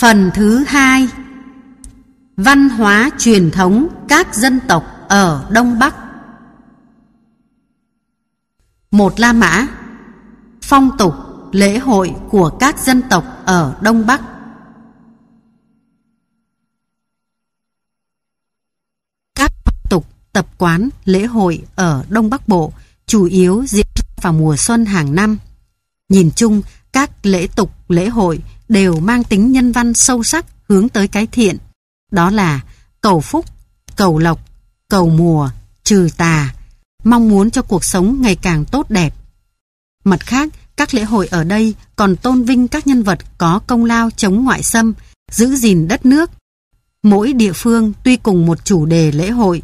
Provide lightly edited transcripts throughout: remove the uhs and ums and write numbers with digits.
Phần thứ 2: Văn hóa truyền thống các dân tộc ở Đông Bắc. 1. La Mã. Phong tục, lễ hội của các dân tộc ở Đông Bắc. Các phong tục, tập quán, lễ hội ở Đông Bắc Bộ chủ yếu diễn ra vào mùa xuân hàng năm. Nhìn chung, các lễ tục, lễ hội đều mang tính nhân văn sâu sắc hướng tới cái thiện. Đó là cầu phúc, cầu lộc, cầu mùa, trừ tà, mong muốn cho cuộc sống ngày càng tốt đẹp. Mặt khác, các lễ hội ở đây còn tôn vinh các nhân vật có công lao chống ngoại xâm, giữ gìn đất nước. Mỗi địa phương tuy cùng một chủ đề lễ hội,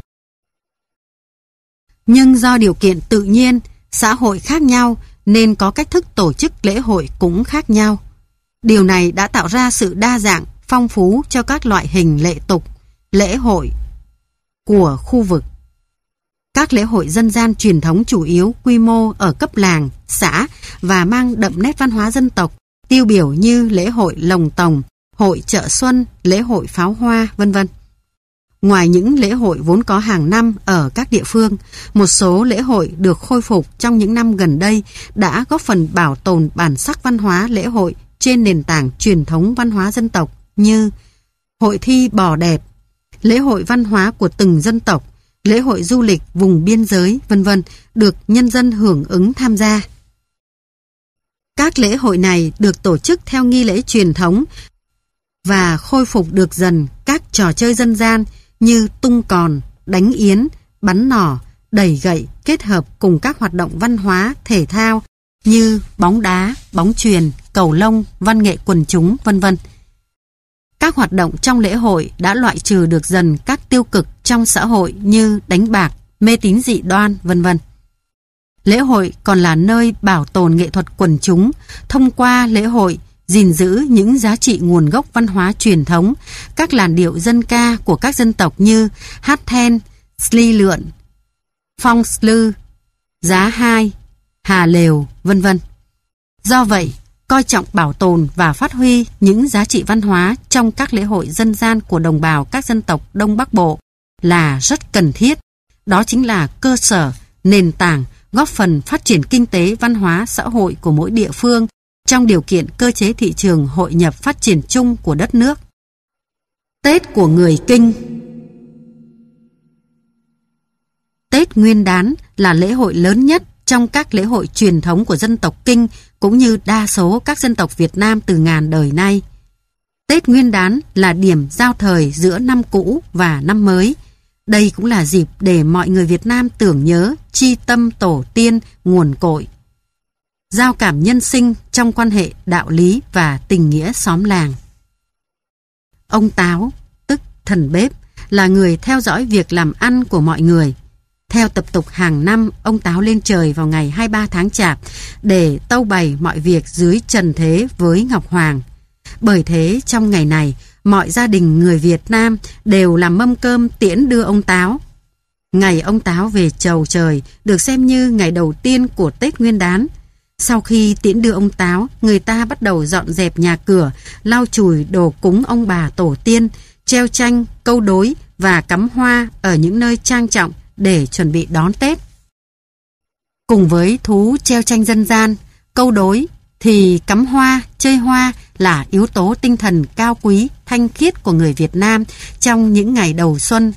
nhưng do điều kiện tự nhiên, xã hội khác nhau nên có cách thức tổ chức lễ hội cũng khác nhau. Điều này đã tạo ra sự đa dạng, phong phú cho các loại hình lễ tục, lễ hội của khu vực. Các lễ hội dân gian truyền thống chủ yếu quy mô ở cấp làng, xã và mang đậm nét văn hóa dân tộc, tiêu biểu như lễ hội Lồng Tồng, hội chợ xuân, lễ hội pháo hoa, vân vân. Ngoài những lễ hội vốn có hàng năm ở các địa phương, một số lễ hội được khôi phục trong những năm gần đây đã góp phần bảo tồn bản sắc văn hóa lễ hội trên nền tảng truyền thống văn hóa dân tộc như hội thi bò đẹp, lễ hội văn hóa của từng dân tộc, lễ hội du lịch vùng biên giới, vân vân, được nhân dân hưởng ứng tham gia. Các lễ hội này được tổ chức theo nghi lễ truyền thống và khôi phục được dần các trò chơi dân gian như tung còn, đánh yến, bắn nỏ, đẩy gậy kết hợp cùng các hoạt động văn hóa, thể thao như bóng đá, bóng chuyền, cầu lông, văn nghệ quần chúng, vân vân. Các hoạt động trong lễ hội đã loại trừ được dần các tiêu cực trong xã hội như đánh bạc, mê tín dị đoan, vân vân. Lễ hội còn là nơi bảo tồn nghệ thuật quần chúng, thông qua lễ hội gìn giữ những giá trị nguồn gốc văn hóa truyền thống, các làn điệu dân ca của các dân tộc như hát then, sli lượn, phong slư, giá hai, hà lều, vân vân. Do vậy, coi trọng bảo tồn và phát huy những giá trị văn hóa trong các lễ hội dân gian của đồng bào các dân tộc Đông Bắc Bộ là rất cần thiết. Đó chính là cơ sở, nền tảng góp phần phát triển kinh tế, văn hóa, xã hội của mỗi địa phương trong điều kiện cơ chế thị trường hội nhập phát triển chung của đất nước. Tết của người Kinh. Tết Nguyên đán là lễ hội lớn nhất trong các lễ hội truyền thống của dân tộc Kinh cũng như đa số các dân tộc Việt Nam từ ngàn đời nay. Tết Nguyên đán là điểm giao thời giữa năm cũ và năm mới. Đây cũng là dịp để mọi người Việt Nam tưởng nhớ, tri tâm tổ tiên, nguồn cội, giao cảm nhân sinh trong quan hệ đạo lý và tình nghĩa xóm làng. Ông Táo, tức thần bếp, là người theo dõi việc làm ăn của mọi người. Theo tập tục hàng năm, ông Táo lên trời vào ngày 23 tháng Chạp để tâu bày mọi việc dưới trần thế với Ngọc Hoàng. Bởi thế, trong ngày này, mọi gia đình người Việt Nam đều làm mâm cơm tiễn đưa ông Táo. Ngày ông Táo về chầu trời được xem như ngày đầu tiên của Tết Nguyên đán. Sau khi tiễn đưa ông Táo, người ta bắt đầu dọn dẹp nhà cửa, lau chùi đồ cúng ông bà tổ tiên, treo tranh, câu đối và cắm hoa ở những nơi trang trọng để chuẩn bị đón Tết. Cùng với thú treo tranh dân gian, câu đối, thì cắm hoa, chơi hoa là yếu tố tinh thần cao quý, thanh khiết của người Việt Nam trong những ngày đầu xuân.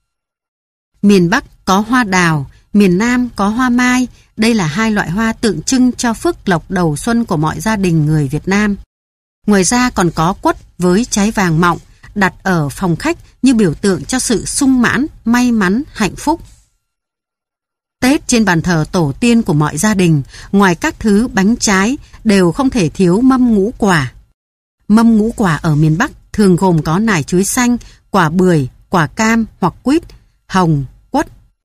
Miền Bắc có hoa đào, miền Nam có hoa mai. Đây là hai loại hoa tượng trưng cho phước lộc đầu xuân của mọi gia đình người Việt Nam. Ngoài ra còn có quất với trái vàng mọng đặt ở phòng khách như biểu tượng cho sự sung mãn, may mắn, hạnh phúc. Tết trên bàn thờ tổ tiên của mọi gia đình, ngoài các thứ bánh trái đều không thể thiếu mâm ngũ quả. Mâm ngũ quả ở miền Bắc thường gồm có nải chuối xanh, quả bưởi, quả cam hoặc quýt, hồng, quất.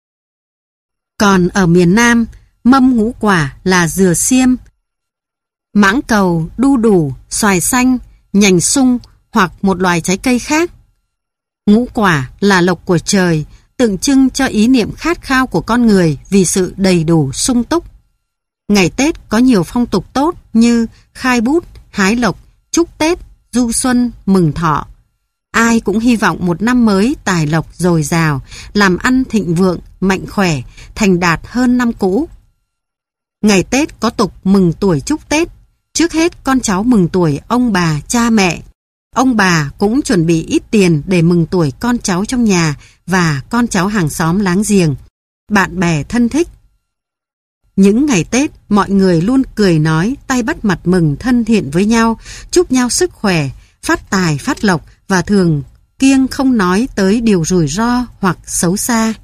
Còn ở miền Nam, mâm ngũ quả là dừa xiêm, mãng cầu, đu đủ, xoài xanh, nhành sung hoặc một loài trái cây khác. Ngũ quả là lộc của trời, tượng trưng cho ý niệm khát khao của con người vì sự đầy đủ sung túc. Ngày Tết có nhiều phong tục tốt như khai bút, hái lộc, chúc Tết, du xuân, mừng thọ. Ai cũng hy vọng một năm mới tài lộc dồi dào, làm ăn thịnh vượng, mạnh khỏe, thành đạt hơn năm cũ. Ngày Tết có tục mừng tuổi chúc Tết. Trước hết con cháu mừng tuổi ông bà, cha mẹ. Ông bà cũng chuẩn bị ít tiền để mừng tuổi con cháu trong nhà và con cháu hàng xóm láng giềng, bạn bè thân thích. Những ngày Tết, mọi người luôn cười nói, tay bắt mặt mừng thân thiện với nhau, chúc nhau sức khỏe, phát tài, phát lộc và thường kiêng không nói tới điều rủi ro hoặc xấu xa.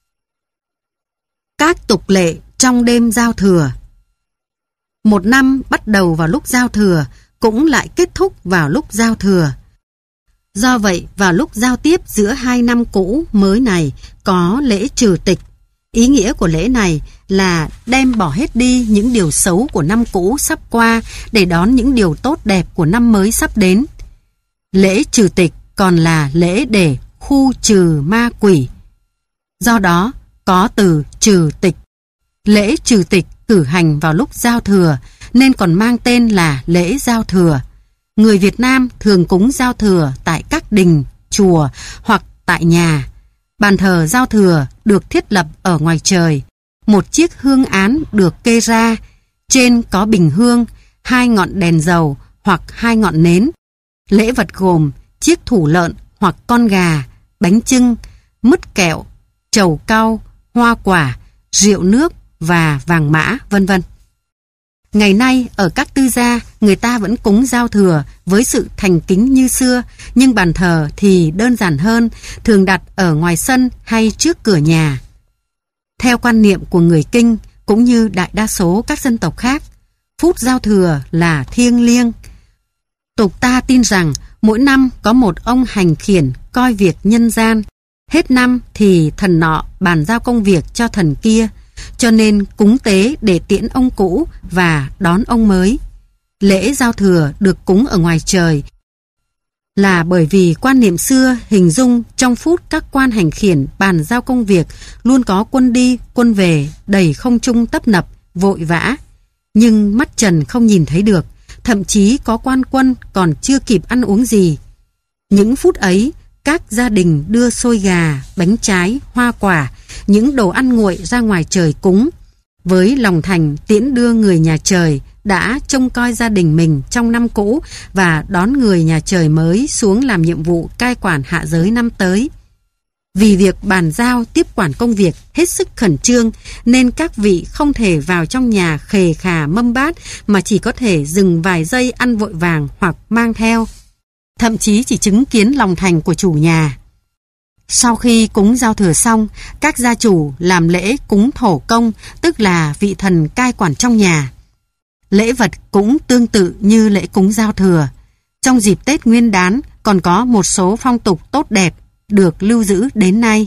Các tục lệ trong đêm giao thừa. Một năm bắt đầu vào lúc giao thừa, cũng lại kết thúc vào lúc giao thừa. Do vậy, vào lúc giao tiếp giữa hai năm cũ mới này có lễ trừ tịch. Ý nghĩa của lễ này là đem bỏ hết đi những điều xấu của năm cũ sắp qua để đón những điều tốt đẹp của năm mới sắp đến. Lễ trừ tịch còn là lễ để khu trừ ma quỷ. Do đó, có từ trừ tịch. Lễ trừ tịch cử hành vào lúc giao thừa nên còn mang tên là lễ giao thừa. Người Việt Nam thường cúng giao thừa tại các đình, chùa hoặc tại nhà. Bàn thờ giao thừa được thiết lập ở ngoài trời. Một chiếc hương án được kê ra. Trên có bình hương, 2 ngọn đèn dầu hoặc 2 ngọn nến. Lễ vật gồm chiếc thủ lợn hoặc con gà, bánh chưng, mứt kẹo, trầu cau, hoa quả, rượu nước và vàng mã, vân vân. Ngày nay, ở các tư gia, người ta vẫn cúng giao thừa với sự thành kính như xưa, nhưng bàn thờ thì đơn giản hơn, thường đặt ở ngoài sân hay trước cửa nhà. Theo quan niệm của người Kinh, cũng như đại đa số các dân tộc khác, phút giao thừa là thiêng liêng. Tục ta tin rằng mỗi năm có một ông hành khiển coi việc nhân gian, hết năm thì thần nọ bàn giao công việc cho thần kia, cho nên cúng tế để tiễn ông cũ và đón ông mới. Lễ giao thừa được cúng ở ngoài trời là bởi vì quan niệm xưa hình dung trong phút các quan hành khiển bàn giao công việc luôn có quân đi, quân về, đầy không trung tấp nập, vội vã. Nhưng mắt trần không nhìn thấy được, thậm chí có quan quân còn chưa kịp ăn uống gì. Những phút ấy, các gia đình đưa xôi gà, bánh trái, hoa quả, những đồ ăn nguội ra ngoài trời cúng, với lòng thành tiễn đưa người nhà trời đã trông coi gia đình mình trong năm cũ và đón người nhà trời mới xuống làm nhiệm vụ cai quản hạ giới năm tới. Vì việc bàn giao tiếp quản công việc hết sức khẩn trương nên các vị không thể vào trong nhà khề khà mâm bát mà chỉ có thể dừng vài giây ăn vội vàng hoặc mang theo. Thậm chí chỉ chứng kiến lòng thành của chủ nhà. Sau khi cúng giao thừa xong, các gia chủ làm lễ cúng thổ công, tức là vị thần cai quản trong nhà. Lễ vật cũng tương tự như lễ cúng giao thừa. Trong dịp Tết Nguyên Đán còn có một số phong tục tốt đẹp được lưu giữ đến nay.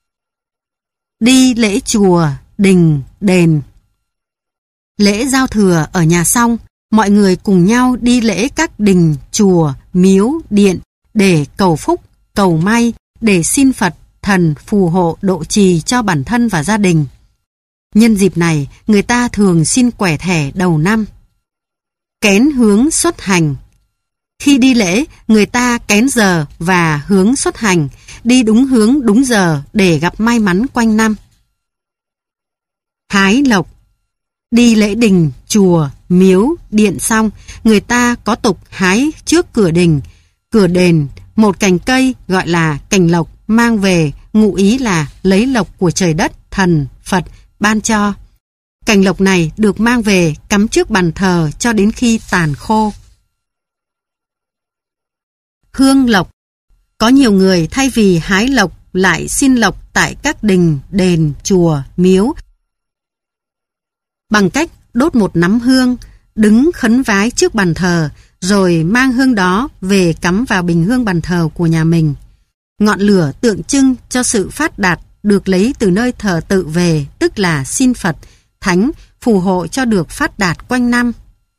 Đi lễ chùa, đình, đền. Lễ giao thừa ở nhà xong, mọi người cùng nhau đi lễ các đình, chùa, miếu, điện để cầu phúc, cầu may, để xin Phật, thần phù hộ độ trì cho bản thân và gia đình. Nhân dịp này, người ta thường xin quẻ thẻ đầu năm. Kén hướng xuất hành. Khi đi lễ, người ta kén giờ và hướng xuất hành, đi đúng hướng đúng giờ để gặp may mắn quanh năm. Hái lộc. Đi lễ đình, chùa, miếu, điện xong, người ta có tục hái trước cửa đình, cửa đền, một cành cây gọi là cành lộc mang về, ngụ ý là lấy lộc của trời đất, thần, Phật ban cho. Cành lộc này được mang về cắm trước bàn thờ cho đến khi tàn khô. Hương lộc. Có nhiều người thay vì hái lộc lại xin lộc tại các đình, đền, chùa, miếu bằng cách đốt một nắm hương, đứng khấn vái trước bàn thờ, rồi mang hương đó về cắm vào bình hương bàn thờ của nhà mình. Ngọn lửa tượng trưng cho sự phát đạt được lấy từ nơi thờ tự về, tức là xin Phật, Thánh phù hộ cho được phát đạt quanh năm.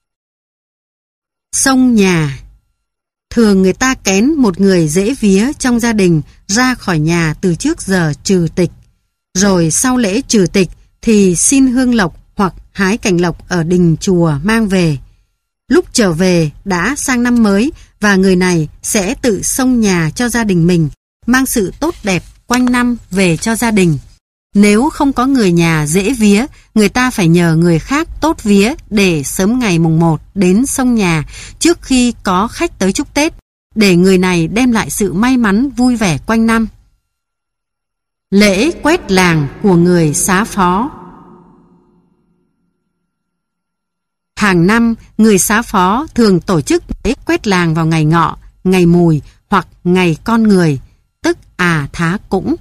Xông nhà. Thường người ta kén một người dễ vía trong gia đình ra khỏi nhà từ trước giờ trừ tịch. Rồi sau lễ trừ tịch thì xin hương lộc hoặc hái cành lộc ở đình chùa mang về. Lúc trở về đã sang năm mới và người này sẽ tự xông nhà cho gia đình mình, mang sự tốt đẹp quanh năm về cho gia đình. Nếu không có người nhà dễ vía, người ta phải nhờ người khác tốt vía để sớm ngày mùng 1 đến xông nhà trước khi có khách tới chúc Tết, để người này đem lại sự may mắn vui vẻ quanh năm. Lễ quét làng của người Xá Phó. Hàng năm, người Xá Phó thường tổ chức lễ quét làng vào ngày Ngọ, ngày Mùi hoặc ngày Con Người, tức Thá Cũng.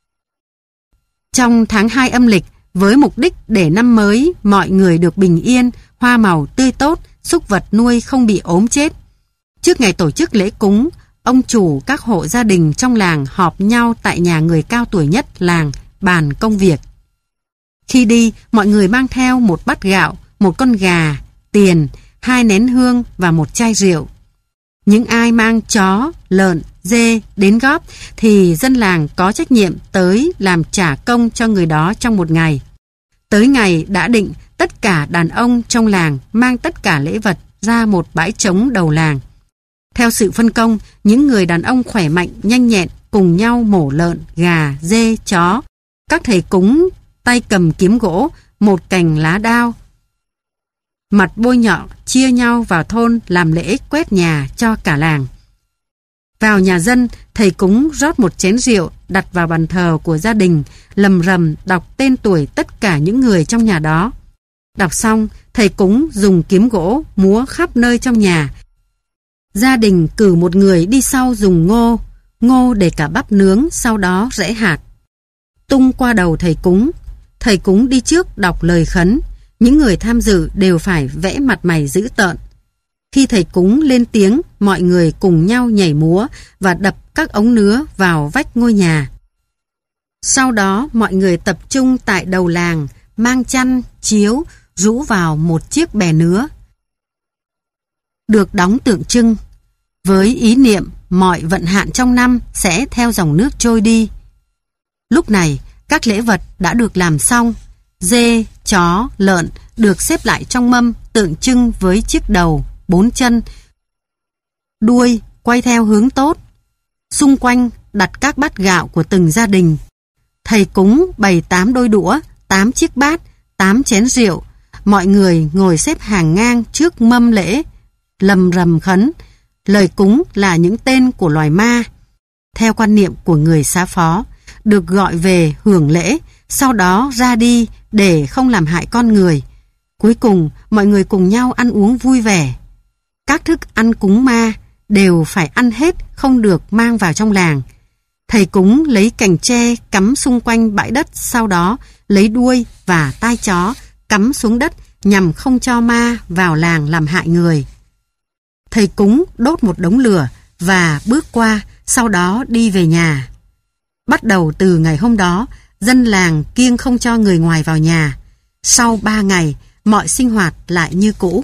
Trong tháng 2 âm lịch, với mục đích để năm mới mọi người được bình yên, hoa màu tươi tốt, súc vật nuôi không bị ốm chết. Trước ngày tổ chức lễ cúng, ông chủ các hộ gia đình trong làng họp nhau tại nhà người cao tuổi nhất làng bàn công việc. Khi đi, mọi người mang theo một bát gạo, một con gà, tiền, 2 nén hương và một chai rượu. Những ai mang chó, lợn, dê đến góp thì dân làng có trách nhiệm tới làm trả công cho người đó trong một ngày. Tới ngày đã định, tất cả đàn ông trong làng mang tất cả lễ vật ra một bãi trống đầu làng. Theo sự phân công, những người đàn ông khỏe mạnh, nhanh nhẹn cùng nhau mổ lợn, gà, dê, chó. Các thầy cúng tay cầm kiếm gỗ, một cành lá đao, mặt bôi nhọ chia nhau vào thôn làm lễ quét nhà cho cả làng. Vào nhà dân, thầy cúng rót một chén rượu đặt vào bàn thờ của gia đình, lầm rầm đọc tên tuổi tất cả những người trong nhà đó. Đọc xong, thầy cúng dùng kiếm gỗ múa khắp nơi trong nhà. Gia đình cử một người đi sau dùng ngô để cả bắp nướng, sau đó rẽ hạt, tung qua đầu thầy cúng. Thầy cúng đi trước đọc lời khấn. Những người tham dự đều phải vẽ mặt mày dữ tợn. Khi thầy cúng lên tiếng, mọi người cùng nhau nhảy múa và đập các ống nứa vào vách ngôi nhà. Sau đó mọi người tập trung tại đầu làng, mang chăn, chiếu, rũ vào một chiếc bè nứa, được đóng tượng trưng, với ý niệm mọi vận hạn trong năm sẽ theo dòng nước trôi đi. Lúc này, các lễ vật đã được làm xong. Dê, chó, lợn được xếp lại trong mâm tượng trưng với chiếc đầu, 4 chân, đuôi quay theo hướng tốt. Xung quanh đặt các bát gạo của từng gia đình. Thầy cúng bày 8 đôi đũa, 8 chiếc bát, 8 chén rượu. Mọi người ngồi xếp hàng ngang trước mâm lễ, lầm rầm khấn. Lời cúng là những tên của loài ma. Theo quan niệm của người Xá Phó, được gọi về hưởng lễ, sau đó ra đi để không làm hại con người. Cuối cùng, mọi người cùng nhau ăn uống vui vẻ. Các thức ăn cúng ma đều phải ăn hết, không được mang vào trong làng. Thầy cúng lấy cành tre cắm xung quanh bãi đất, sau đó lấy đuôi và tai chó cắm xuống đất nhằm không cho ma vào làng làm hại người. Thầy cúng đốt một đống lửa và bước qua, sau đó đi về nhà. Bắt đầu từ ngày hôm đó, dân làng kiêng không cho người ngoài vào nhà. Sau 3 ngày, mọi sinh hoạt lại như cũ.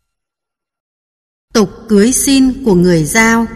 Tục cưới xin của người Dao.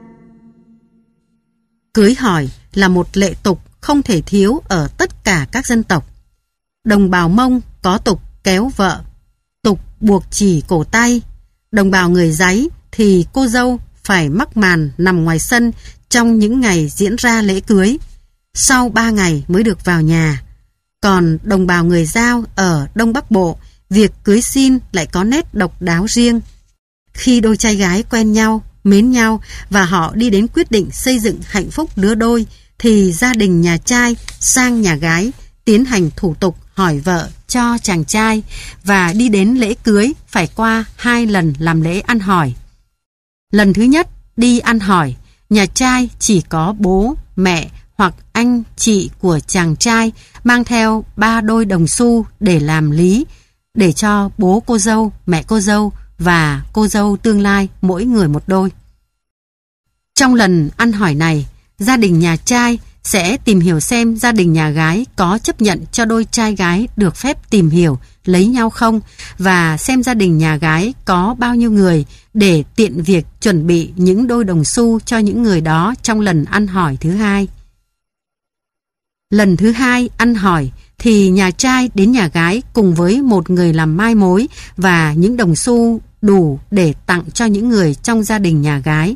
Cưới hỏi là một lệ tục không thể thiếu ở tất cả các dân tộc. Đồng bào Mông có tục kéo vợ, tục buộc chỉ cổ tay. Đồng bào người Dáy thì cô dâu phải mắc màn nằm ngoài sân trong những ngày diễn ra lễ cưới. Sau 3 ngày mới được vào nhà. Còn đồng bào người Dao ở Đông Bắc Bộ, việc cưới xin lại có nét độc đáo riêng. Khi đôi trai gái quen nhau, mến nhau và họ đi đến quyết định xây dựng hạnh phúc lứa đôi, thì gia đình nhà trai sang nhà gái tiến hành thủ tục hỏi vợ cho chàng trai, và đi đến lễ cưới phải qua 2 lần làm lễ ăn hỏi. Lần thứ nhất đi ăn hỏi, nhà trai chỉ có bố, mẹ hoặc anh chị của chàng trai mang theo 3 đôi đồng xu để làm lý, để cho bố cô dâu, mẹ cô dâu và cô dâu tương lai mỗi người một đôi. Trong lần ăn hỏi này, gia đình nhà trai sẽ tìm hiểu xem gia đình nhà gái có chấp nhận cho đôi trai gái được phép tìm hiểu, lấy nhau không, và xem gia đình nhà gái có bao nhiêu người để tiện việc chuẩn bị những đôi đồng xu cho những người đó trong lần ăn hỏi thứ hai. Lần thứ 2 ăn hỏi thì nhà trai đến nhà gái cùng với một người làm mai mối và những đồng xu đủ để tặng cho những người trong gia đình nhà gái.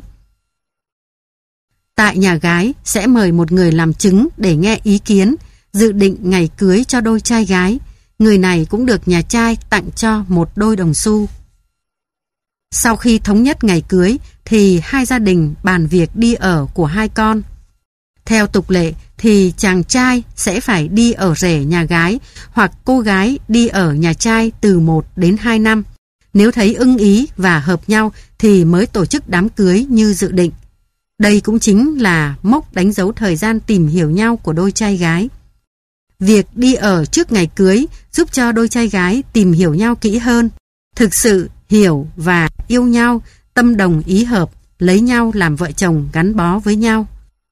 Tại nhà gái sẽ mời một người làm chứng để nghe ý kiến, dự định ngày cưới cho đôi trai gái. Người này cũng được nhà trai tặng cho một đôi đồng xu. Sau khi thống nhất ngày cưới thì hai gia đình bàn việc đi ở của hai con. Theo tục lệ thì chàng trai sẽ phải đi ở rể nhà gái hoặc cô gái đi ở nhà trai từ 1 đến 2 năm. Nếu thấy ưng ý và hợp nhau thì mới tổ chức đám cưới như dự định. Đây cũng chính là mốc đánh dấu thời gian tìm hiểu nhau của đôi trai gái. Việc đi ở trước ngày cưới giúp cho đôi trai gái tìm hiểu nhau kỹ hơn, thực sự hiểu và yêu nhau, tâm đồng ý hợp, lấy nhau làm vợ chồng gắn bó với nhau.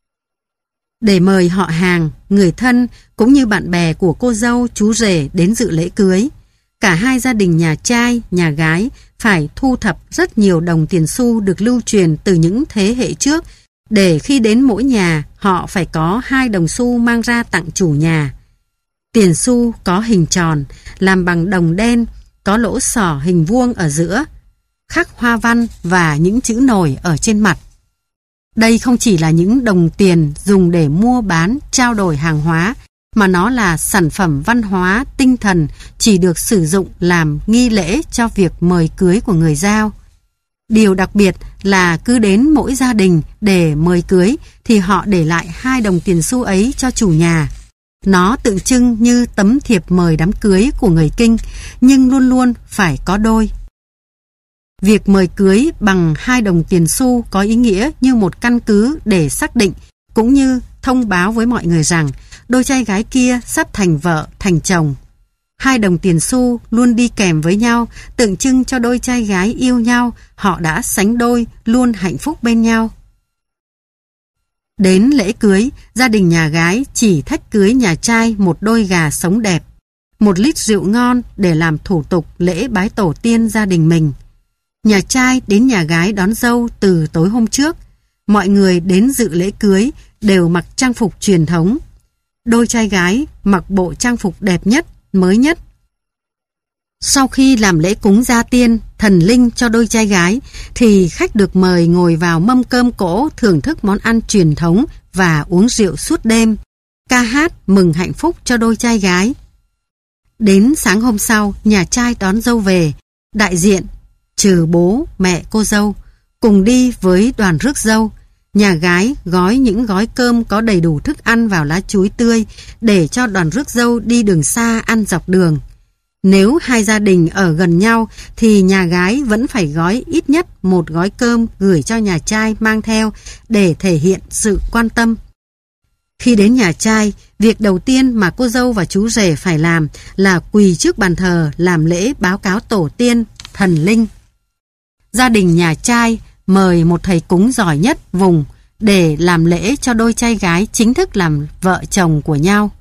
Để mời họ hàng, người thân cũng như bạn bè của cô dâu, chú rể đến dự lễ cưới, cả hai gia đình nhà trai, nhà gái phải thu thập rất nhiều đồng tiền xu được lưu truyền từ những thế hệ trước, để khi đến mỗi nhà họ phải có 2 đồng xu mang ra tặng chủ nhà. Tiền xu có hình tròn, làm bằng đồng đen, có lỗ xỏ hình vuông ở giữa, khắc hoa văn và những chữ nổi ở trên mặt. Đây không chỉ là những đồng tiền dùng để mua bán, trao đổi hàng hóa, mà nó là sản phẩm văn hóa, tinh thần chỉ được sử dụng làm nghi lễ cho việc mời cưới của người giao. Điều đặc biệt là cứ đến mỗi gia đình để mời cưới thì họ để lại 2 đồng tiền xu ấy cho chủ nhà. Nó tượng trưng như tấm thiệp mời đám cưới của người Kinh, nhưng luôn luôn phải có đôi. Việc mời cưới bằng 2 đồng tiền xu có ý nghĩa như một căn cứ để xác định, cũng như thông báo với mọi người rằng đôi trai gái kia sắp thành vợ, thành chồng. 2 đồng tiền xu luôn đi kèm với nhau, tượng trưng cho đôi trai gái yêu nhau, họ đã sánh đôi, luôn hạnh phúc bên nhau. Đến lễ cưới, gia đình nhà gái chỉ thách cưới nhà trai một đôi gà sống đẹp, 1 lít rượu ngon để làm thủ tục lễ bái tổ tiên gia đình mình. Nhà trai đến nhà gái đón dâu từ tối hôm trước. Mọi người đến dự lễ cưới đều mặc trang phục truyền thống. Đôi trai gái mặc bộ trang phục đẹp nhất, mới nhất. Sau khi làm lễ cúng gia tiên, thần linh cho đôi trai gái, thì khách được mời ngồi vào mâm cơm cỗ thưởng thức món ăn truyền thống và uống rượu suốt đêm, ca hát mừng hạnh phúc cho đôi trai gái. Đến sáng hôm sau, nhà trai đón dâu về, đại diện, trừ bố, mẹ cô dâu, cùng đi với đoàn rước dâu. Nhà gái gói những gói cơm có đầy đủ thức ăn vào lá chuối tươi để cho đoàn rước dâu đi đường xa ăn dọc đường. Nếu hai gia đình ở gần nhau thì nhà gái vẫn phải gói ít nhất 1 gói cơm gửi cho nhà trai mang theo để thể hiện sự quan tâm. Khi đến nhà trai, việc đầu tiên mà cô dâu và chú rể phải làm là quỳ trước bàn thờ làm lễ báo cáo tổ tiên, thần linh. Gia đình nhà trai mời một thầy cúng giỏi nhất vùng để làm lễ cho đôi trai gái chính thức làm vợ chồng của nhau.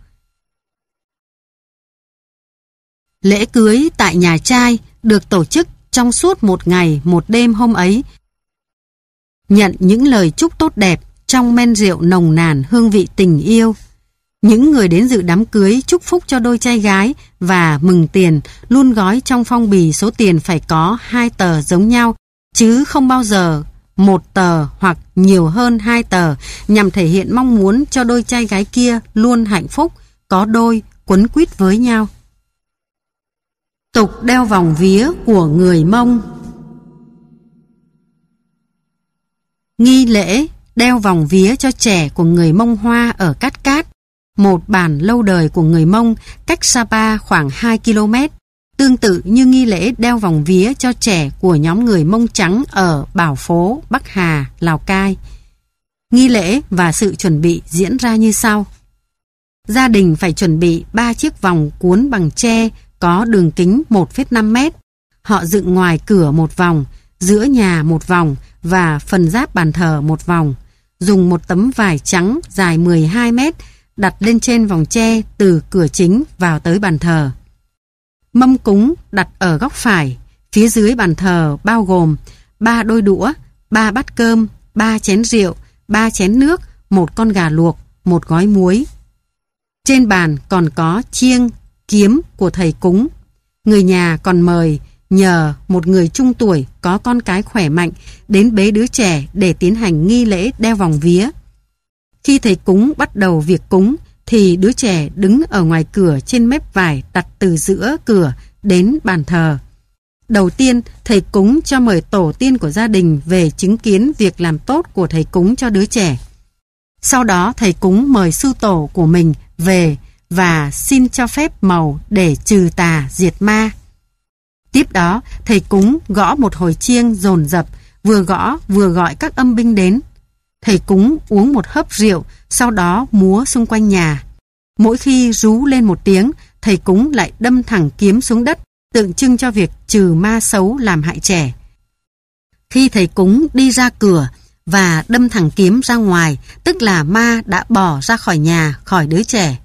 Lễ cưới tại nhà trai được tổ chức trong suốt 1 ngày 1 đêm hôm ấy. Nhận những lời chúc tốt đẹp trong men rượu nồng nàn hương vị tình yêu. Những người đến dự đám cưới chúc phúc cho đôi trai gái và mừng tiền luôn gói trong phong bì số tiền phải có 2 tờ giống nhau, chứ không bao giờ 1 tờ hoặc nhiều hơn 2 tờ, nhằm thể hiện mong muốn cho đôi trai gái kia luôn hạnh phúc, có đôi, quấn quýt với nhau. Tục đeo vòng vía của người Mông. Nghi lễ đeo vòng vía cho trẻ của người Mông Hoa ở Cát Cát, một bản lâu đời của người Mông cách Sapa khoảng 2 km, tương tự như nghi lễ đeo vòng vía cho trẻ của nhóm người Mông Trắng ở Bảo Phố, Bắc Hà, Lào Cai. Nghi lễ và sự chuẩn bị diễn ra như sau. Gia đình phải chuẩn bị 3 chiếc vòng cuốn bằng tre có đường kính 1,5 mét. Họ dựng ngoài cửa 1 vòng, giữa nhà 1 vòng và phần giáp bàn thờ 1 vòng. Dùng một tấm vải trắng dài 12 mét đặt lên trên vòng tre từ cửa chính vào tới bàn thờ. Mâm cúng đặt ở góc phải, phía dưới bàn thờ bao gồm 3 đôi đũa, 3 bát cơm, 3 chén rượu, 3 chén nước, 1 con gà luộc, 1 gói muối. Trên bàn còn có chiêng, kiếm của thầy cúng. Người nhà còn mời nhờ một người trung tuổi có con cái khỏe mạnh đến bế đứa trẻ để tiến hành nghi lễ đeo vòng vía. Khi thầy cúng bắt đầu việc cúng thì đứa trẻ đứng ở ngoài cửa trên mép vải đặt từ giữa cửa đến bàn thờ. Đầu tiên, thầy cúng cho mời tổ tiên của gia đình về chứng kiến việc làm tốt của thầy cúng cho đứa trẻ. Sau đó, thầy cúng mời sư tổ của mình về và xin cho phép màu để trừ tà diệt ma. Tiếp đó, thầy cúng gõ một hồi chiêng dồn dập, vừa gõ vừa gọi các âm binh đến. Thầy cúng uống một hớp rượu, sau đó múa xung quanh nhà. Mỗi khi rú lên một tiếng, thầy cúng lại đâm thẳng kiếm xuống đất, tượng trưng cho việc trừ ma xấu làm hại trẻ. Khi thầy cúng đi ra cửa và đâm thẳng kiếm ra ngoài, tức là ma đã bỏ ra khỏi nhà, khỏi đứa trẻ.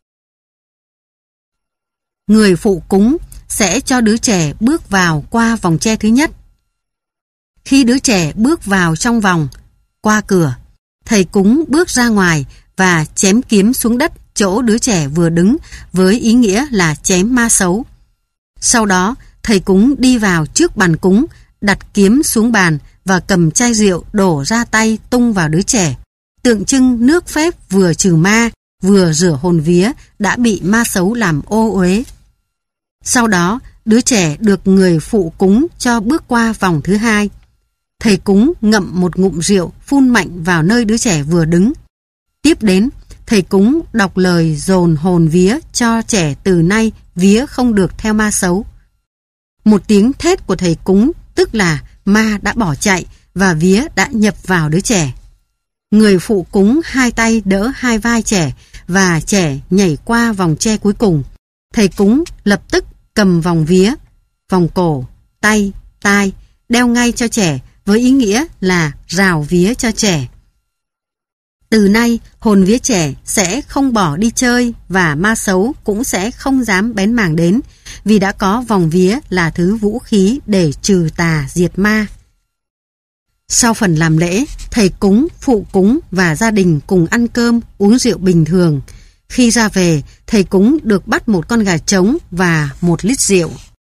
Người phụ cúng sẽ cho đứa trẻ bước vào qua vòng tre thứ nhất. Khi đứa trẻ bước vào trong vòng, qua cửa, thầy cúng bước ra ngoài và chém kiếm xuống đất chỗ đứa trẻ vừa đứng với ý nghĩa là chém ma xấu. Sau đó, thầy cúng đi vào trước bàn cúng, đặt kiếm xuống bàn và cầm chai rượu đổ ra tay tung vào đứa trẻ, tượng trưng nước phép vừa trừ ma, vừa rửa hồn vía đã bị ma xấu làm ô uế. Sau đó, đứa trẻ được người phụ cúng cho bước qua vòng thứ hai. Thầy cúng ngậm một ngụm rượu phun mạnh vào nơi đứa trẻ vừa đứng. Tiếp đến, thầy cúng đọc lời dồn hồn vía cho trẻ từ nay vía không được theo ma xấu. Một tiếng thét của thầy cúng tức là ma đã bỏ chạy và vía đã nhập vào đứa trẻ. Người phụ cúng hai tay đỡ hai vai trẻ và trẻ nhảy qua vòng tre cuối cùng. Thầy cúng lập tức cầm vòng vía, vòng cổ, tay, tai, đeo ngay cho trẻ với ý nghĩa là rào vía cho trẻ. Từ nay, hồn vía trẻ sẽ không bỏ đi chơi và ma xấu cũng sẽ không dám bén mảng đến vì đã có vòng vía là thứ vũ khí để trừ tà diệt ma. Sau phần làm lễ, thầy cúng, phụ cúng và gia đình cùng ăn cơm, uống rượu bình thường. Khi ra về, thầy cúng được bắt một con gà trống và 1 lít rượu.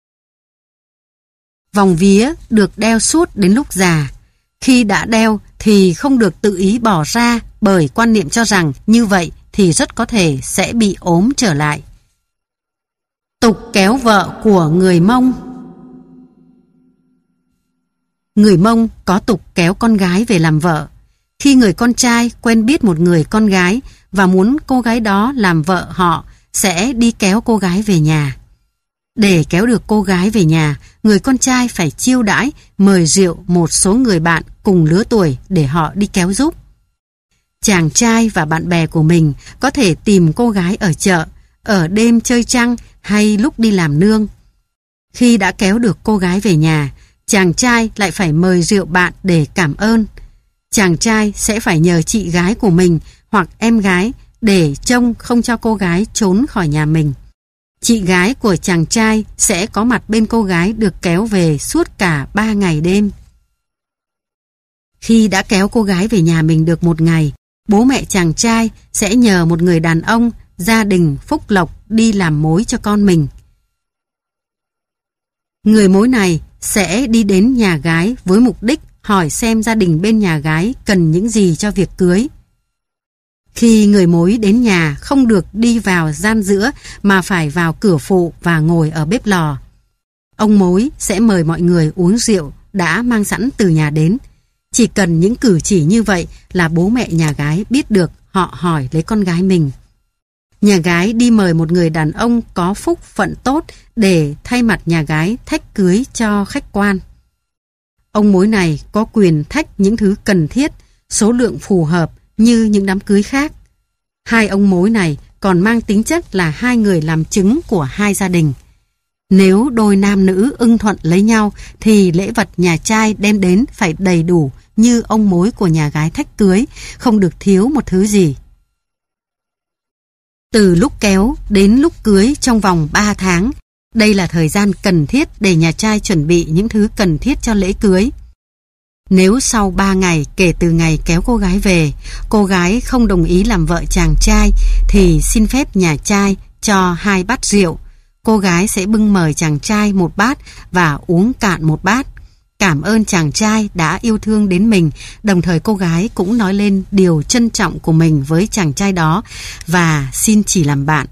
Vòng vía được đeo suốt đến lúc già. Khi đã đeo thì không được tự ý bỏ ra bởi quan niệm cho rằng như vậy thì rất có thể sẽ bị ốm trở lại. Tục kéo vợ của người Mông. Người Mông có tục kéo con gái về làm vợ. Khi người con trai quen biết một người con gái và muốn cô gái đó làm vợ họ sẽ đi kéo cô gái về nhà. Để kéo được cô gái về nhà, người con trai phải chiêu đãi, mời rượu một số người bạn cùng lứa tuổi để họ đi kéo giúp. Chàng trai và bạn bè của mình có thể tìm cô gái ở chợ, ở đêm chơi trăng hay lúc đi làm nương. Khi đã kéo được cô gái về nhà, chàng trai lại phải mời rượu bạn để cảm ơn. Chàng trai sẽ phải nhờ chị gái của mình hoặc em gái để trông không cho cô gái trốn khỏi nhà mình. Chị gái của chàng trai sẽ có mặt bên cô gái được kéo về suốt cả 3 ngày đêm. Khi đã kéo cô gái về nhà mình được 1 ngày, bố mẹ chàng trai sẽ nhờ một người đàn ông, gia đình phúc lộc đi làm mối cho con mình. Người mối này sẽ đi đến nhà gái với mục đích hỏi xem gia đình bên nhà gái cần những gì cho việc cưới. Khi người mối đến nhà không được đi vào gian giữa mà phải vào cửa phụ và ngồi ở bếp lò. Ông mối sẽ mời mọi người uống rượu đã mang sẵn từ nhà đến. Chỉ cần những cử chỉ như vậy là bố mẹ nhà gái biết được họ hỏi lấy con gái mình. Nhà gái đi mời một người đàn ông có phúc phận tốt để thay mặt nhà gái thách cưới cho khách quan. Ông mối này có quyền thách những thứ cần thiết, số lượng phù hợp như những đám cưới khác. Hai ông mối này còn mang tính chất là hai người làm chứng của hai gia đình. Nếu đôi nam nữ ưng thuận lấy nhau thì lễ vật nhà trai đem đến phải đầy đủ như ông mối của nhà gái thách cưới, không được thiếu một thứ gì. Từ lúc kéo đến lúc cưới trong vòng 3 tháng, đây là thời gian cần thiết để nhà trai chuẩn bị những thứ cần thiết cho lễ cưới. Nếu sau 3 ngày kể từ ngày kéo cô gái về, cô gái không đồng ý làm vợ chàng trai thì xin phép nhà trai cho 2 bát rượu, cô gái sẽ bưng mời chàng trai một bát và uống cạn một bát. Cảm ơn chàng trai đã yêu thương đến mình, đồng thời cô gái cũng nói lên điều trân trọng của mình với chàng trai đó và xin chỉ làm bạn.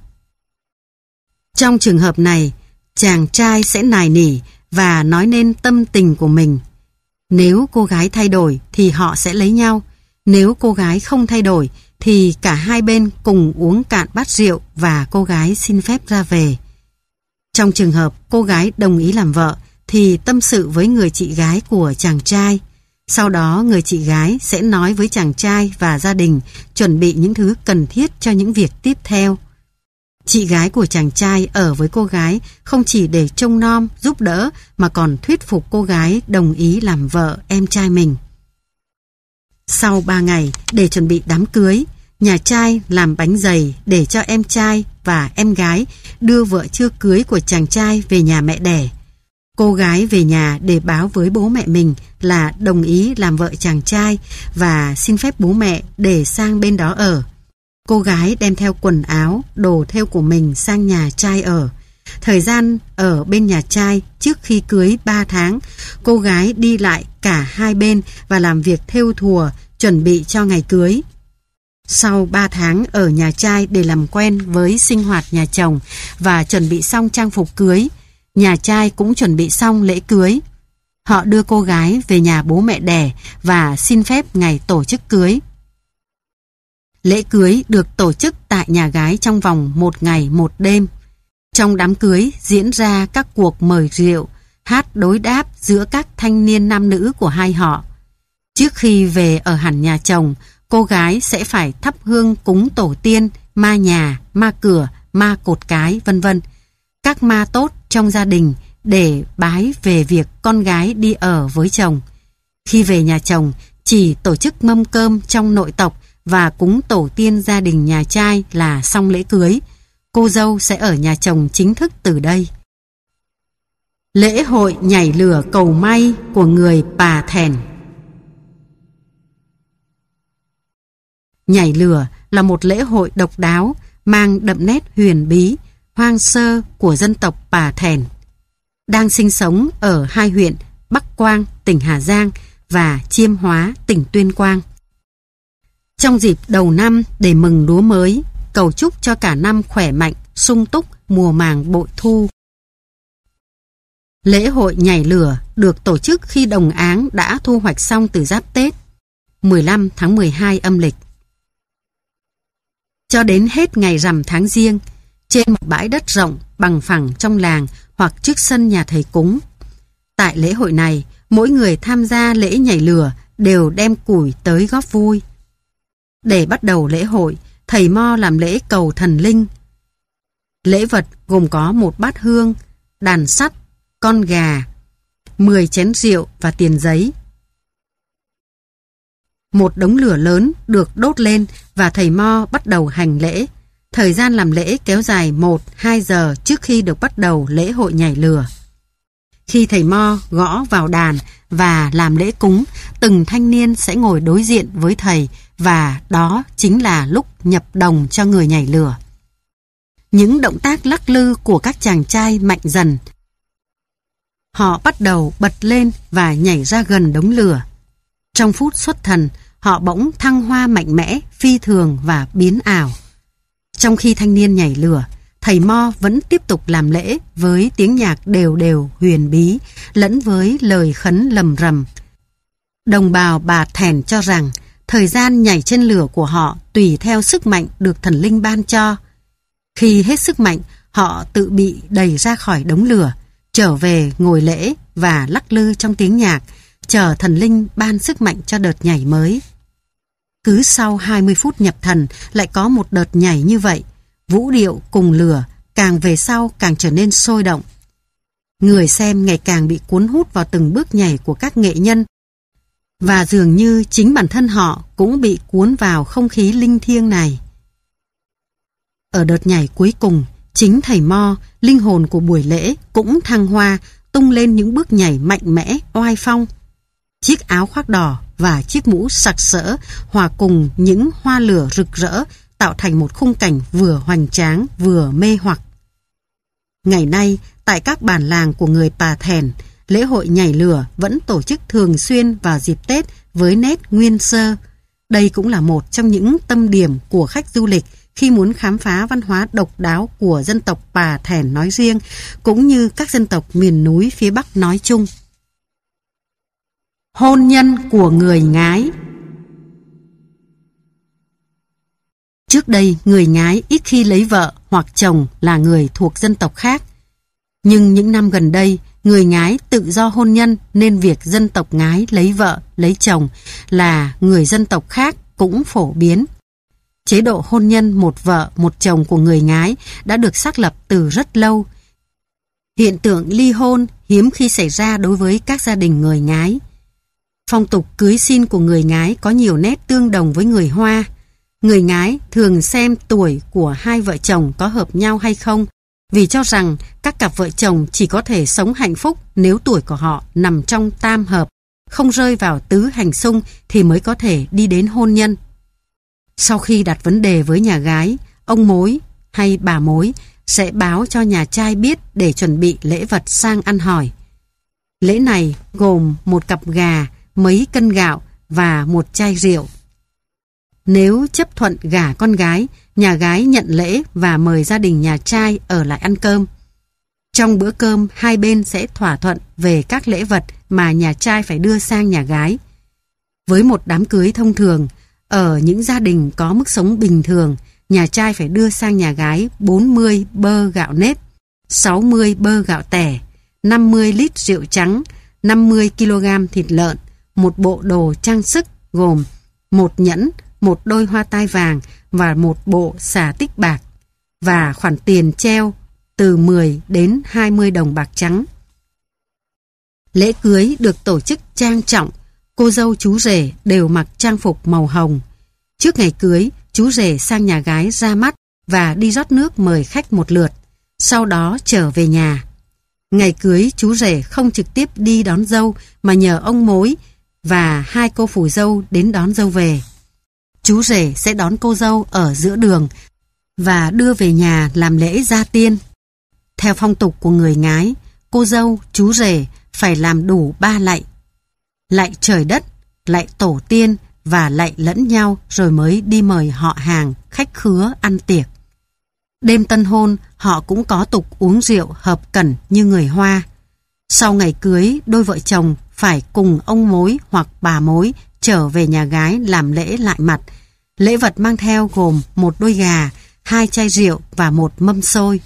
Trong trường hợp này, chàng trai sẽ nài nỉ và nói nên tâm tình của mình. Nếu cô gái thay đổi thì họ sẽ lấy nhau. Nếu cô gái không thay đổi thì cả hai bên cùng uống cạn bát rượu và cô gái xin phép ra về. Trong trường hợp cô gái đồng ý làm vợ thì tâm sự với người chị gái của chàng trai. Sau đó người chị gái sẽ nói với chàng trai và gia đình chuẩn bị những thứ cần thiết cho những việc tiếp theo. Chị gái của chàng trai ở với cô gái không chỉ để trông nom, giúp đỡ mà còn thuyết phục cô gái đồng ý làm vợ em trai mình. Sau 3 ngày để chuẩn bị đám cưới, nhà trai làm bánh dày để cho em trai và em gái đưa vợ chưa cưới của chàng trai về nhà mẹ đẻ. Cô gái về nhà để báo với bố mẹ mình là đồng ý làm vợ chàng trai và xin phép bố mẹ để sang bên đó ở. Cô gái đem theo quần áo, đồ thêu của mình sang nhà trai ở. Thời gian ở bên nhà trai trước khi cưới 3 tháng, cô gái đi lại cả hai bên và làm việc thêu thùa, chuẩn bị cho ngày cưới. Sau 3 tháng ở nhà trai để làm quen với sinh hoạt nhà chồng và chuẩn bị xong trang phục cưới, nhà trai cũng chuẩn bị xong lễ cưới. Họ đưa cô gái về nhà bố mẹ đẻ và xin phép ngày tổ chức cưới. Lễ cưới được tổ chức tại nhà gái trong vòng 1 ngày 1 đêm. Trong đám cưới diễn ra các cuộc mời rượu, hát đối đáp giữa các thanh niên nam nữ của hai họ. Trước khi về ở hẳn nhà chồng, cô gái sẽ phải thắp hương cúng tổ tiên, ma nhà, ma cửa, ma cột cái, vân vân. Các ma tốt trong gia đình để bái về việc con gái đi ở với chồng. Khi về nhà chồng, chỉ tổ chức mâm cơm trong nội tộc và cúng tổ tiên gia đình nhà trai là xong lễ cưới. Cô dâu sẽ ở nhà chồng chính thức từ đây. Lễ hội nhảy lửa cầu may của người Pà Thèn. Nhảy lửa là một lễ hội độc đáo, mang đậm nét huyền bí, hoang sơ của dân tộc Pà Thèn, đang sinh sống ở hai huyện Bắc Quang, tỉnh Hà Giang và Chiêm Hóa, tỉnh Tuyên Quang. Trong dịp đầu năm để mừng lúa mới, cầu chúc cho cả năm khỏe mạnh, sung túc, mùa màng bội thu. Lễ hội nhảy lửa được tổ chức khi đồng áng đã thu hoạch xong từ Giáp Tết, 15 tháng 12 âm lịch. Cho đến hết ngày rằm tháng Giêng, trên một bãi đất rộng bằng phẳng trong làng hoặc trước sân nhà thầy cúng. Tại lễ hội này, mỗi người tham gia lễ nhảy lửa đều đem củi tới góp vui. Để bắt đầu lễ hội, thầy Mo làm lễ cầu thần linh. Lễ vật gồm có một bát hương, đàn sắt, con gà, 10 chén rượu và tiền giấy. Một đống lửa lớn được đốt lên và thầy Mo bắt đầu hành lễ. Thời gian làm lễ kéo dài 1-2 giờ trước khi được bắt đầu lễ hội nhảy lửa. Khi thầy Mo gõ vào đàn và làm lễ cúng, từng thanh niên sẽ ngồi đối diện với thầy và đó chính là lúc nhập đồng cho người nhảy lửa. Những động tác lắc lư của các chàng trai mạnh dần. Họ bắt đầu bật lên và nhảy ra gần đống lửa. Trong phút xuất thần, họ bỗng thăng hoa mạnh mẽ, phi thường và biến ảo. Trong khi thanh niên nhảy lửa, thầy Mo vẫn tiếp tục làm lễ với tiếng nhạc đều đều huyền bí, lẫn với lời khấn lầm rầm. Đồng bào Pà Thèn cho rằng thời gian nhảy trên lửa của họ tùy theo sức mạnh được thần linh ban cho. Khi hết sức mạnh, họ tự bị đẩy ra khỏi đống lửa, trở về ngồi lễ và lắc lư trong tiếng nhạc, chờ thần linh ban sức mạnh cho đợt nhảy mới. Cứ sau 20 phút nhập thần lại có một đợt nhảy như vậy. Vũ điệu cùng lửa càng về sau càng trở nên sôi động. Người xem ngày càng bị cuốn hút vào từng bước nhảy của các nghệ nhân và dường như chính bản thân họ cũng bị cuốn vào không khí linh thiêng này. Ở đợt nhảy cuối cùng, chính thầy Mo, linh hồn của buổi lễ, cũng thăng hoa, tung lên những bước nhảy mạnh mẽ, oai phong. Chiếc áo khoác đỏ và chiếc mũ sặc sỡ hòa cùng những hoa lửa rực rỡ tạo thành một khung cảnh vừa hoành tráng vừa mê hoặc. Ngày nay, tại các bản làng của người Pà Thèn, lễ hội nhảy lửa vẫn tổ chức thường xuyên vào dịp Tết với nét nguyên sơ. Đây cũng là một trong những tâm điểm của khách du lịch khi muốn khám phá văn hóa độc đáo của dân tộc Pà Thèn nói riêng, cũng như các dân tộc miền núi phía Bắc nói chung. Hôn nhân của người Ngái. Trước đây, người Ngái ít khi lấy vợ hoặc chồng là người thuộc dân tộc khác. Nhưng những năm gần đây, người Ngái tự do hôn nhân nên việc dân tộc Ngái lấy vợ, lấy chồng là người dân tộc khác cũng phổ biến. Chế độ hôn nhân một vợ, một chồng của người Ngái đã được xác lập từ rất lâu. Hiện tượng ly hôn hiếm khi xảy ra đối với các gia đình người Ngái. Phong tục cưới xin của người Ngái có nhiều nét tương đồng với người Hoa. Người Ngái thường xem tuổi của hai vợ chồng có hợp nhau hay không, vì cho rằng các cặp vợ chồng chỉ có thể sống hạnh phúc nếu tuổi của họ nằm trong tam hợp, không rơi vào tứ hành xung thì mới có thể đi đến hôn nhân. Sau khi đặt vấn đề với nhà gái, ông mối hay bà mối sẽ báo cho nhà trai biết để chuẩn bị lễ vật sang ăn hỏi. Lễ này gồm một cặp gà, mấy cân gạo và một chai rượu. Nếu chấp thuận gả con gái, nhà gái nhận lễ và mời gia đình nhà trai ở lại ăn cơm. Trong bữa cơm, hai bên sẽ thỏa thuận về các lễ vật mà nhà trai phải đưa sang nhà gái. Với một đám cưới thông thường, ở những gia đình có mức sống bình thường, nhà trai phải đưa sang nhà gái 40 bơ gạo nếp, 60 bơ gạo tẻ, 50 lít rượu trắng, 50 kg thịt lợn, một bộ đồ trang sức gồm một nhẫn, một đôi hoa tai vàng và một bộ xà tích bạc, và khoản tiền treo từ 10 đến 20 đồng bạc trắng. Lễ cưới được tổ chức trang trọng, cô dâu chú rể đều mặc trang phục màu hồng. Trước ngày cưới, chú rể sang nhà gái ra mắt và đi rót nước mời khách một lượt, sau đó trở về nhà. Ngày cưới, chú rể không trực tiếp đi đón dâu mà nhờ ông mối và hai cô phù dâu đến đón dâu về. Chú rể sẽ đón cô dâu ở giữa đường và đưa về nhà làm lễ gia tiên. Theo phong tục của người Ngái, cô dâu, chú rể phải làm đủ 3 lạy. Lạy trời đất, lạy tổ tiên và lạy lẫn nhau rồi mới đi mời họ hàng, khách khứa ăn tiệc. Đêm tân hôn, họ cũng có tục uống rượu hợp cẩn như người Hoa. Sau ngày cưới, đôi vợ chồng phải cùng ông mối hoặc bà mối trở về nhà gái làm lễ lại mặt. Lễ vật mang theo gồm một đôi gà, 2 chai rượu và một mâm xôi.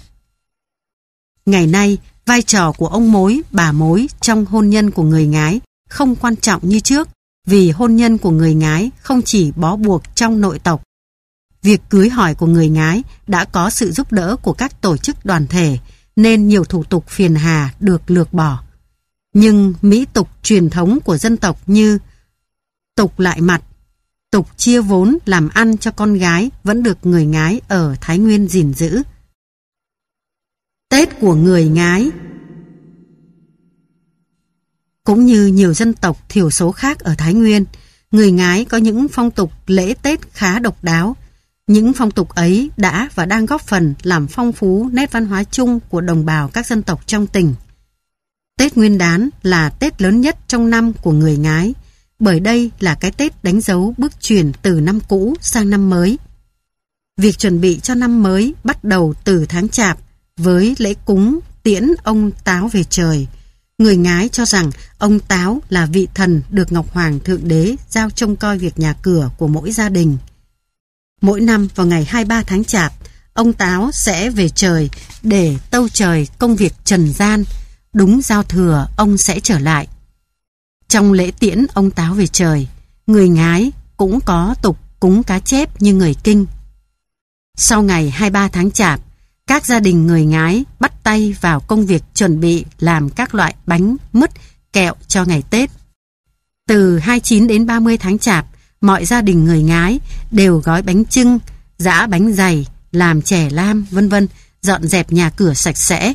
Ngày nay, vai trò của ông mối, bà mối trong hôn nhân của người Ngái không quan trọng như trước, vì hôn nhân của người Ngái không chỉ bó buộc trong nội tộc. Việc cưới hỏi của người Ngái đã có sự giúp đỡ của các tổ chức đoàn thể, nên nhiều thủ tục phiền hà được lược bỏ. Nhưng mỹ tục truyền thống của dân tộc như tục lại mặt, tục chia vốn làm ăn cho con gái vẫn được người Ngái ở Thái Nguyên gìn giữ. Tết của người Ngái. Cũng như nhiều dân tộc thiểu số khác ở Thái Nguyên, người Ngái có những phong tục lễ Tết khá độc đáo. Những phong tục ấy đã và đang góp phần làm phong phú nét văn hóa chung của đồng bào các dân tộc trong tỉnh. Tết Nguyên đán là Tết lớn nhất trong năm của người Ngái, bởi đây là cái Tết đánh dấu bước chuyển từ năm cũ sang năm mới. Việc chuẩn bị cho năm mới bắt đầu từ tháng Chạp với lễ cúng tiễn ông Táo về trời. Người Ngái cho rằng ông Táo là vị thần được Ngọc Hoàng Thượng Đế giao trông coi việc nhà cửa của mỗi gia đình. Mỗi năm vào ngày 23 tháng Chạp, ông Táo sẽ về trời để tâu trời công việc trần gian. Đúng giao thừa, ông sẽ trở lại. Trong lễ tiễn ông Táo về trời, người Ngái cũng có tục cúng cá chép như người Kinh. Sau ngày 23 tháng Chạp, các gia đình người Ngái bắt tay vào công việc chuẩn bị làm các loại bánh, mứt, kẹo cho ngày Tết. Từ 29 đến 30 tháng Chạp, mọi gia đình người Ngái đều gói bánh chưng, giã bánh dày, làm chè lam, vân vân, dọn dẹp nhà cửa sạch sẽ.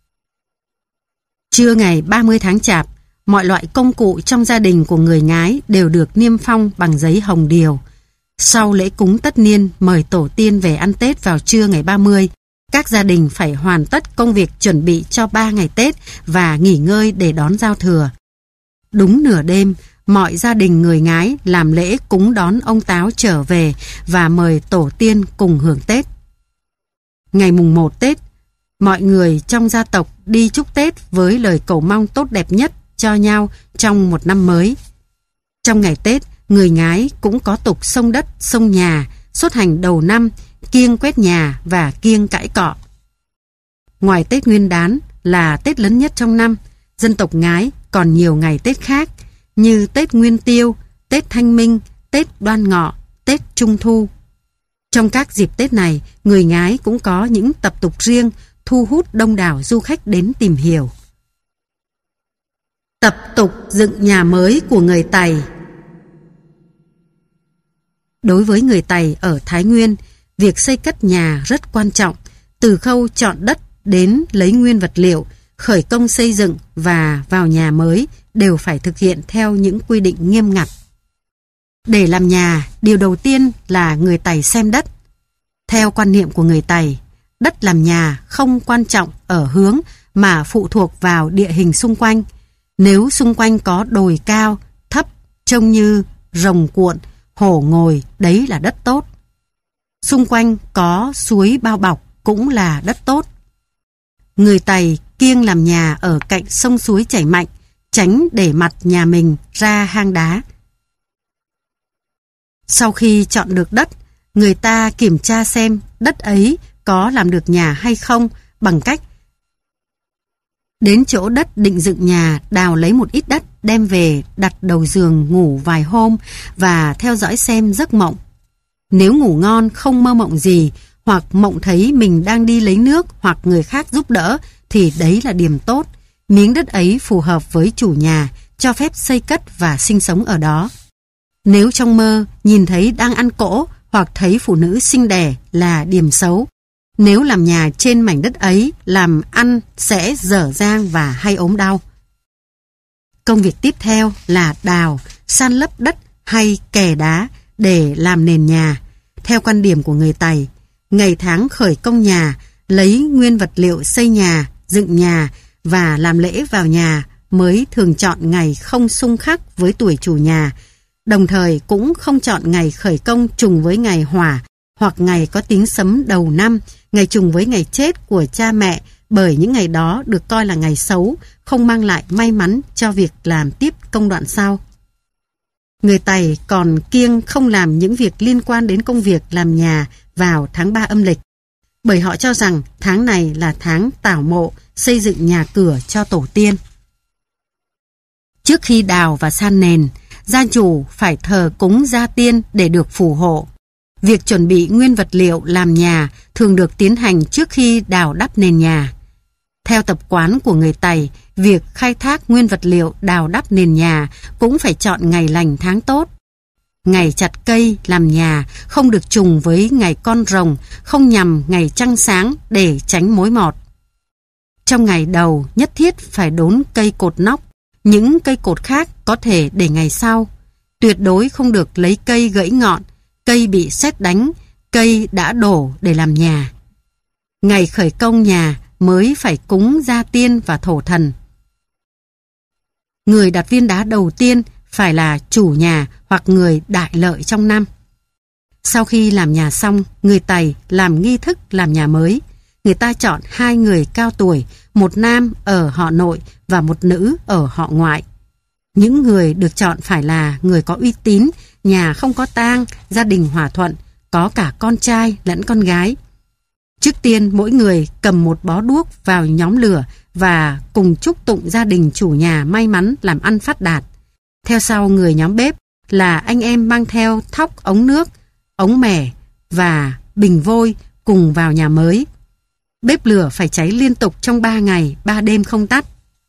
Trưa ngày 30 tháng Chạp, mọi loại công cụ trong gia đình của người Ngái đều được niêm phong bằng giấy hồng điều. Sau lễ cúng tất niên mời tổ tiên về ăn Tết vào trưa ngày 30, Các gia đình phải hoàn tất công việc chuẩn bị cho 3 ngày Tết và nghỉ ngơi để đón giao thừa. Đúng nửa đêm, mọi gia đình người Ngái làm lễ cúng đón ông Táo trở về và mời tổ tiên cùng hưởng Tết. Ngày mùng 1 Tết, mọi người trong gia tộc đi chúc Tết với lời cầu mong tốt đẹp nhất cho nhau trong một năm mới. Trong ngày Tết, người Ngái cũng có tục xông đất, xông nhà, xuất hành đầu năm, kiêng quét nhà và kiêng cãi cọ. Ngoài Tết Nguyên Đán là Tết lớn nhất trong năm, dân tộc Ngái còn nhiều ngày Tết khác như Tết Nguyên Tiêu, Tết Thanh Minh, Tết Đoan Ngọ, Tết Trung Thu. Trong các dịp Tết này, người Ngái cũng có những tập tục riêng thu hút đông đảo du khách đến tìm hiểu. Tập tục dựng nhà mới của người Tày. Đối với người Tày ở Thái Nguyên, việc xây cất nhà rất quan trọng, từ khâu chọn đất đến lấy nguyên vật liệu, khởi công xây dựng và vào nhà mới đều phải thực hiện theo những quy định nghiêm ngặt. Để làm nhà, điều đầu tiên là người Tày xem đất. Theo quan niệm của người Tày, đất làm nhà không quan trọng ở hướng mà phụ thuộc vào địa hình xung quanh. Nếu xung quanh có đồi cao, thấp, trông như rồng cuộn, hổ ngồi, đấy là đất tốt. Xung quanh có suối bao bọc cũng là đất tốt. Người Tày kiêng làm nhà ở cạnh sông suối chảy mạnh, tránh để mặt nhà mình ra hang đá. Sau khi chọn được đất, người ta kiểm tra xem đất ấy có làm được nhà hay không bằng cách đến chỗ đất định dựng nhà, đào lấy một ít đất đem về đặt đầu giường ngủ vài hôm và theo dõi xem giấc mộng. Nếu ngủ ngon không mơ mộng gì, hoặc mộng thấy mình đang đi lấy nước hoặc người khác giúp đỡ thì đấy là điểm tốt. Miếng đất ấy phù hợp với chủ nhà, cho phép xây cất và sinh sống ở đó. Nếu trong mơ nhìn thấy đang ăn cỗ hoặc thấy phụ nữ sinh đẻ là điểm xấu. Nếu làm nhà trên mảnh đất ấy, làm ăn sẽ dở dang và hay ốm đau. Công việc tiếp theo là đào, san lấp đất hay kè đá để làm nền nhà. Theo quan điểm của người Tày, ngày tháng khởi công nhà, lấy nguyên vật liệu xây nhà, dựng nhà và làm lễ vào nhà mới thường chọn ngày không xung khắc với tuổi chủ nhà, đồng thời cũng không chọn ngày khởi công trùng với ngày hỏa hoặc ngày có tiếng sấm đầu năm, ngày trùng với ngày chết của cha mẹ, bởi những ngày đó được coi là ngày xấu, không mang lại may mắn cho việc làm tiếp công đoạn sau. Người Tày còn kiêng không làm những việc liên quan đến công việc làm nhà vào tháng 3 âm lịch, bởi họ cho rằng tháng này là tháng tảo mộ, xây dựng nhà cửa cho tổ tiên. Trước khi đào và san nền, gia chủ phải thờ cúng gia tiên để được phù hộ. Việc chuẩn bị nguyên vật liệu làm nhà thường được tiến hành trước khi đào đắp nền nhà. Theo tập quán của người Tày, việc khai thác nguyên vật liệu đào đắp nền nhà cũng phải chọn ngày lành tháng tốt. Ngày chặt cây làm nhà không được trùng với ngày con rồng, không nhằm ngày trăng sáng để tránh mối mọt. Trong ngày đầu nhất thiết phải đốn cây cột nóc, những cây cột khác có thể để ngày sau. Tuyệt đối không được lấy cây gãy ngọn, cây bị sét đánh, cây đã đổ để làm nhà. Ngày khởi công nhà mới phải cúng gia tiên và thổ thần. Người đặt viên đá đầu tiên phải là chủ nhà hoặc người đại lợi trong năm. Sau khi làm nhà xong, người Tày làm nghi thức làm nhà mới. Người ta chọn 2 người cao tuổi, một nam ở họ nội và một nữ ở họ ngoại. Những người được chọn phải là người có uy tín, nhà không có tang, gia đình hòa thuận, có cả con trai lẫn con gái. Trước tiên mỗi người cầm một bó đuốc vào nhóm lửa và cùng chúc tụng gia đình chủ nhà may mắn làm ăn phát đạt. Theo sau người nhóm bếp là anh em mang theo thóc, ống nước, ống mẻ và bình vôi cùng vào nhà mới. Bếp lửa phải cháy liên tục trong 3 ngày, 3 đêm không tắt.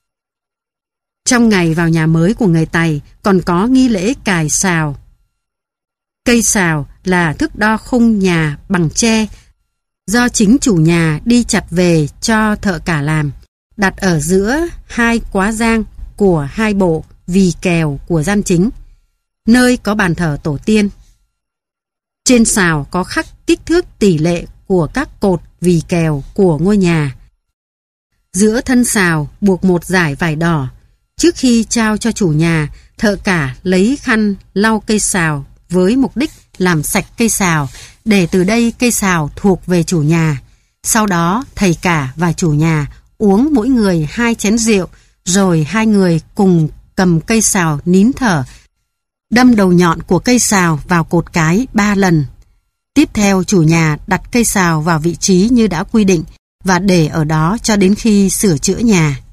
Trong ngày vào nhà mới của người Tày còn có nghi lễ cài sào. Cây sào là thước đo khung nhà bằng tre do chính chủ nhà đi chặt về cho thợ cả làm, đặt ở giữa 2 quá giang của 2 bộ vì kèo của gian chính, nơi có bàn thờ tổ tiên. Trên sào có khắc kích thước tỷ lệ của các cột vì kèo của ngôi nhà. Giữa thân sào buộc một dải vải đỏ. Trước khi trao cho chủ nhà, thợ cả lấy khăn lau cây sào với mục đích làm sạch cây sào, để từ đây cây sào thuộc về chủ nhà. Sau đó, thầy cả và chủ nhà uống mỗi người 2 chén rượu, rồi hai người cùng cầm cây sào nín thở, đâm đầu nhọn của cây sào vào cột cái 3 lần. Tiếp theo, chủ nhà đặt cây sào vào vị trí như đã quy định và để ở đó cho đến khi sửa chữa nhà.